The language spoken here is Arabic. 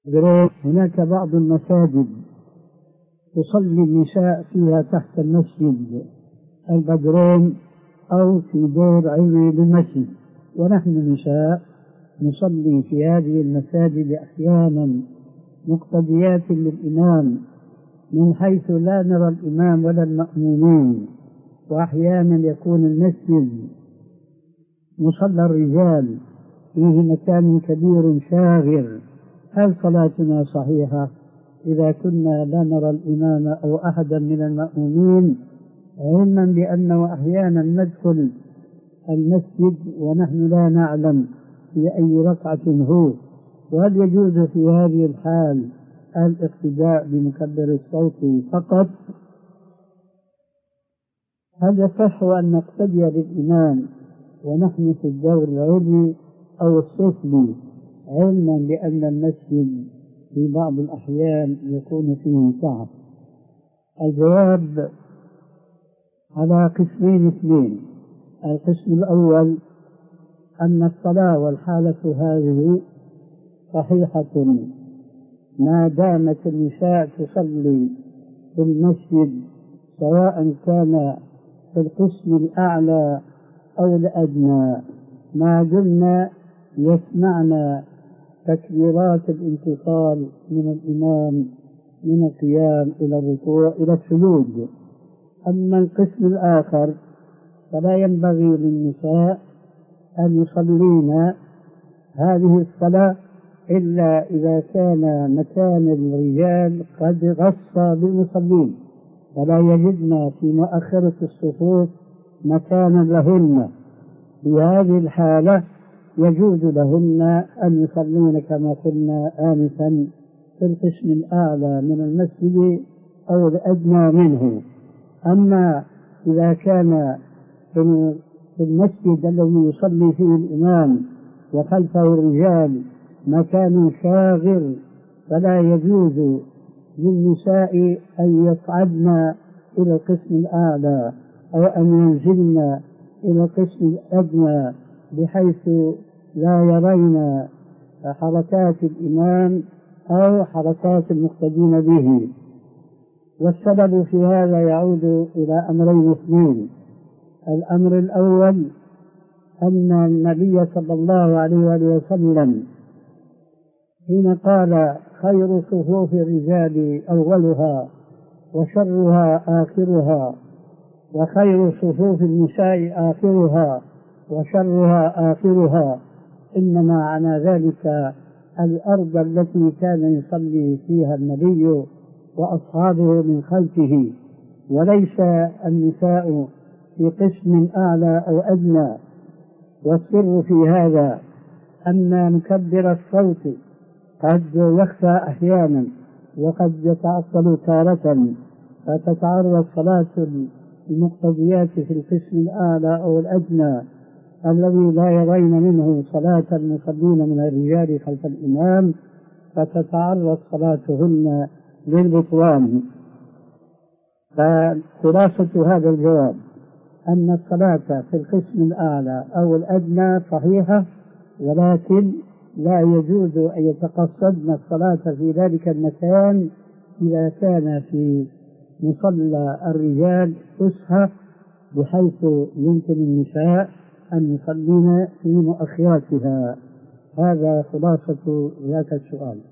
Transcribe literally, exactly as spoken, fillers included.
هناك بعض المساجد تصلي النساء فيها تحت المسجد البدروم أو في دور علوي بالمسجد، ونحن النساء نصلي في هذه المساجد أحيانا مقتديات للإمام من حيث لا نرى الإمام ولا المأمومين، وأحيانا يكون المسجد مصلى الرجال فيه مكان كبير شاغر. هل صلاتنا صحيحة إذا كنا لا نرى الإمام أو أحدا من المأمومين، علما بأنه أحيانا ندخل المسجد ونحن لا نعلم في أي ركعة هو؟ وهل يجوز في هذه الحال الاقتداء بمكبر الصوت فقط؟ هل يصح أن نقتدي بالإمام ونحن في الدور العلوي أو السفلي، علما بأن المسجد في بعض الأحيان يكون فيه تعب؟ الجواب على قسمين اثنين. القسم الأول أن الصلاة والحالة هذه صحيحة ما دامت النساء تصلي في المسجد، سواء كان في القسم الأعلى أو الأدنى، ما دمنا يسمعنا تكبيرات الانتقال من الإمام من القيام إلى الركوع إلى السجود. أما القسم الآخر فلا ينبغي للنساء أن يصلين هذه الصلاة إلا إذا كان مكان الرجال قد غص بالمصلين، فلا يجدن في مؤخرة الصفوف مكانا لهن. في هذه الحالة يجوز لهن أن يصلين كما قلنا آنفا في القسم الأعلى من المسجد أو الأدنى منه. أما إذا كان في المسجد الذي يصلي فيه الإمام وخلفه الرجال مكان شاغر، فلا يجوز للنساء أن يصعدن إلى القسم الأعلى أو أن ينزلن إلى القسم الأدنى بحيث لا يرين حركات الإمام أو حركات المقتدين به. والسبب في هذا يعود إلى أمرين اثنين. الأمر الأول أن النبي صلى الله عليه وسلم حين قال خير صفوف الرجال أولها وشرها آخرها، وخير صفوف النساء آخرها وشرها آخرها، إنما معنى ذلك الأرض التي كان يصلي فيها النبي وأصحابه من خلفه، وليس النساء في قسم أعلى أو أدنى. والسر في هذا أن مكبر الصوت قد يخفى أحيانا وقد يتعطل تارة، فتتعرض صلاة المقتديات في القسم الأعلى أو الأدنى الذي لا يرين منه صلاة المصلين من الرجال خلف الإمام، فتتعرض صلاتهن للبطلان. فخلاصة هذا الجواب أن الصلاة في القسم الأعلى أو الأدنى صحيحة، ولكن لا يجوز أن يتقصدن الصلاة في ذلك المكان إذا كان في مصلى الرجال فسحة بحيث يمكن النساء أن يصلين في مؤخراتها. هذا خلاصة ذاك السؤال.